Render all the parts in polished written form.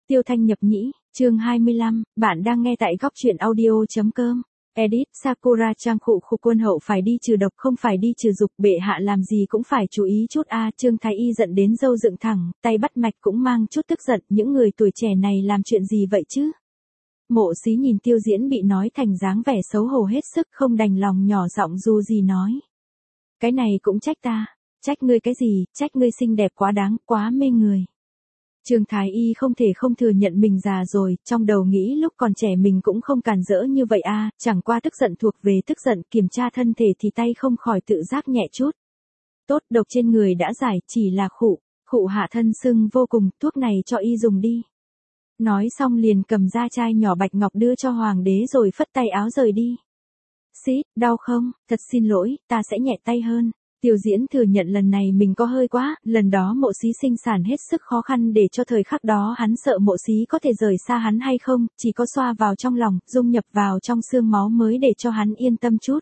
Tiêu Thanh nhập nhĩ, chương 25, bạn đang nghe tại góc truyện audio.com. Edit Sakura trang khụ quân hậu phải đi trừ độc không phải đi trừ dục, bệ hạ làm gì cũng phải chú ý chút a. Trương Thái Y giận đến râu dựng thẳng, tay bắt mạch cũng mang chút tức giận, những người tuổi trẻ này làm chuyện gì vậy chứ? Mộ Xí nhìn Tiêu Diễn bị nói thành dáng vẻ xấu hổ hết sức, không đành lòng nhỏ giọng dù gì nói. Cái này cũng trách ta, trách ngươi cái gì, trách ngươi xinh đẹp quá đáng, quá mê người. Trương Thái Y không thể không thừa nhận mình già rồi, trong đầu nghĩ lúc còn trẻ mình cũng không càn rỡ như vậy a, chẳng qua tức giận thuộc về tức giận, kiểm tra thân thể thì tay không khỏi tự giác nhẹ chút. Tốt, độc trên người đã giải, chỉ là khụ hạ thân sưng vô cùng, thuốc này cho y dùng đi. Nói xong liền cầm ra chai nhỏ bạch ngọc đưa cho hoàng đế rồi phất tay áo rời đi. Xít, đau không, thật xin lỗi, ta sẽ nhẹ tay hơn. Tiêu Diễn thừa nhận lần này mình có hơi quá, lần đó Mộ Xí sinh sản hết sức khó khăn để cho thời khắc đó hắn sợ Mộ Xí có thể rời xa hắn hay không, chỉ có xoa vào trong lòng, dung nhập vào trong xương máu mới để cho hắn yên tâm chút.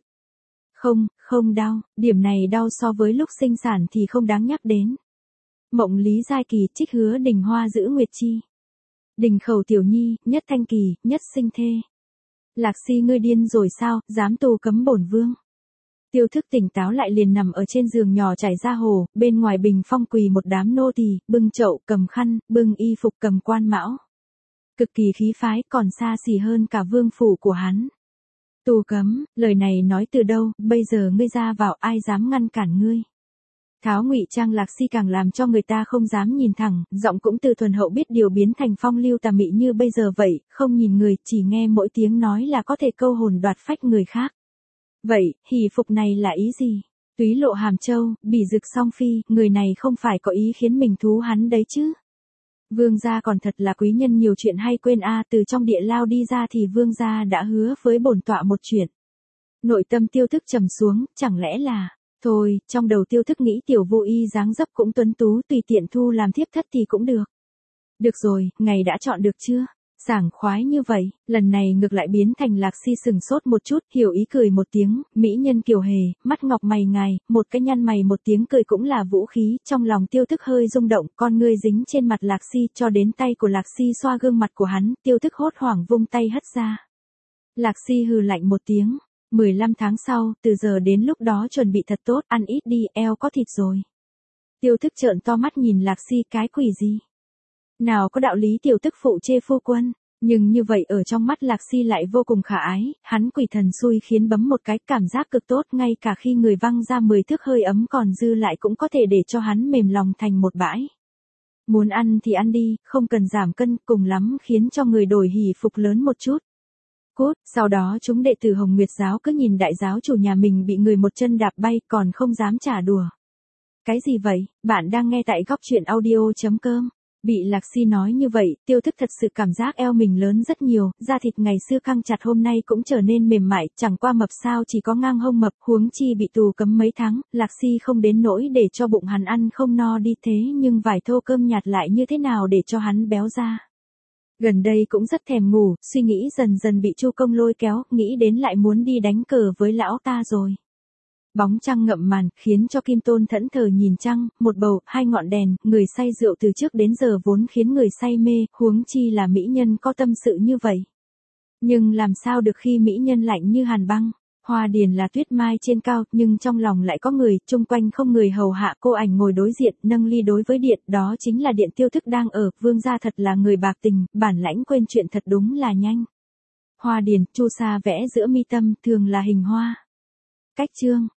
Không đau, điểm này đau so với lúc sinh sản thì không đáng nhắc đến. Mộng Lý Giai Kỳ trích Hứa Đình Hoa giữ Nguyệt Chi. Đình Khẩu Tiểu Nhi, nhất thanh kỳ, nhất sinh thê. Lạc Si ngươi điên rồi sao, dám tù cấm bổn vương. Tiêu Thức tỉnh táo lại liền nằm ở trên giường nhỏ trải ra hồ, bên ngoài bình phong quỳ một đám nô tỳ, bưng chậu, cầm khăn, bưng y phục, cầm quan mão. Cực kỳ khí phái, còn xa xỉ hơn cả vương phủ của hắn. Tù cấm, lời này nói từ đâu, bây giờ ngươi ra vào ai dám ngăn cản ngươi. Tháo ngụy trang Lạc Si càng làm cho người ta không dám nhìn thẳng, giọng cũng từ thuần hậu biết điều biến thành phong lưu tà mị như bây giờ vậy, không nhìn người, chỉ nghe mỗi tiếng nói là có thể câu hồn đoạt phách người khác. Vậy, hỷ phục này là ý gì? Túy Lộ Hàm Châu, Bỉ Dực Song Phi, người này không phải có ý khiến mình thú hắn đấy chứ? Vương gia còn thật là quý nhân nhiều chuyện hay quên a, từ trong địa lao đi ra thì vương gia đã hứa với bổn tọa một chuyện. Nội tâm Tiêu Thức trầm xuống, chẳng lẽ là... Thôi, trong đầu Tiêu Thức nghĩ Tiểu Vô Y dáng dấp cũng tuấn tú, tùy tiện thu làm thiếp thất thì cũng được. Được rồi, ngày đã chọn được chưa? Sảng khoái như vậy, lần này ngược lại biến thành Lạc Si sừng sốt một chút, hiểu ý cười một tiếng, mỹ nhân kiều hề, mắt ngọc mày ngài, một cái nhăn mày một tiếng cười cũng là vũ khí, trong lòng Tiêu Thức hơi rung động, con ngươi dính trên mặt Lạc Si cho đến tay của Lạc Si xoa gương mặt của hắn, Tiêu Thức hốt hoảng vung tay hất ra. Lạc Si hừ lạnh một tiếng, 15 tháng sau, từ giờ đến lúc đó chuẩn bị thật tốt, ăn ít đi, eo có thịt rồi. Tiêu Thức trợn to mắt nhìn Lạc Si, cái quỷ gì? Nào có đạo lý tiểu tức phụ chê phu quân, nhưng như vậy ở trong mắt Lạc Si lại vô cùng khả ái, hắn quỷ thần xui khiến bấm một cái cảm giác cực tốt, ngay cả khi người văng ra 10 thước hơi ấm còn dư lại cũng có thể để cho hắn mềm lòng thành một bãi. Muốn ăn thì ăn đi, không cần giảm cân, cùng lắm khiến cho người đổi hỷ phục lớn một chút. Cút, sau đó chúng đệ tử Hồng Nguyệt giáo cứ nhìn đại giáo chủ nhà mình bị người một chân đạp bay còn không dám trả đùa. Cái gì vậy, bạn đang nghe tại góc truyện audio.com. Bị Lạc Si nói như vậy, Tiêu Thức thật sự cảm giác eo mình lớn rất nhiều, da thịt ngày xưa căng chặt hôm nay cũng trở nên mềm mại, chẳng qua mập sao chỉ có ngang hông mập, huống chi bị tù cấm mấy tháng, Lạc Si không đến nỗi để cho bụng hắn ăn không no đi thế nhưng vài thô cơm nhạt lại như thế nào để cho hắn béo ra. Gần đây cũng rất thèm ngủ, suy nghĩ dần dần bị Chu Công lôi kéo, nghĩ đến lại muốn đi đánh cờ với lão ta rồi. Bóng trăng ngậm màn, khiến cho Kim Tôn thẫn thờ nhìn trăng, một bầu, hai ngọn đèn, người say rượu từ trước đến giờ vốn khiến người say mê, huống chi là mỹ nhân có tâm sự như vậy. Nhưng làm sao được khi mỹ nhân lạnh như hàn băng, Hoa Điền là tuyết mai trên cao, nhưng trong lòng lại có người, chung quanh không người hầu hạ, cô ảnh ngồi đối diện, nâng ly đối với điện, đó chính là điện Tiêu Thức đang ở, vương gia thật là người bạc tình, bản lãnh quên chuyện thật đúng là nhanh. Hoa Điền, chu sa vẽ giữa mi tâm, thường là hình hoa. Cách chương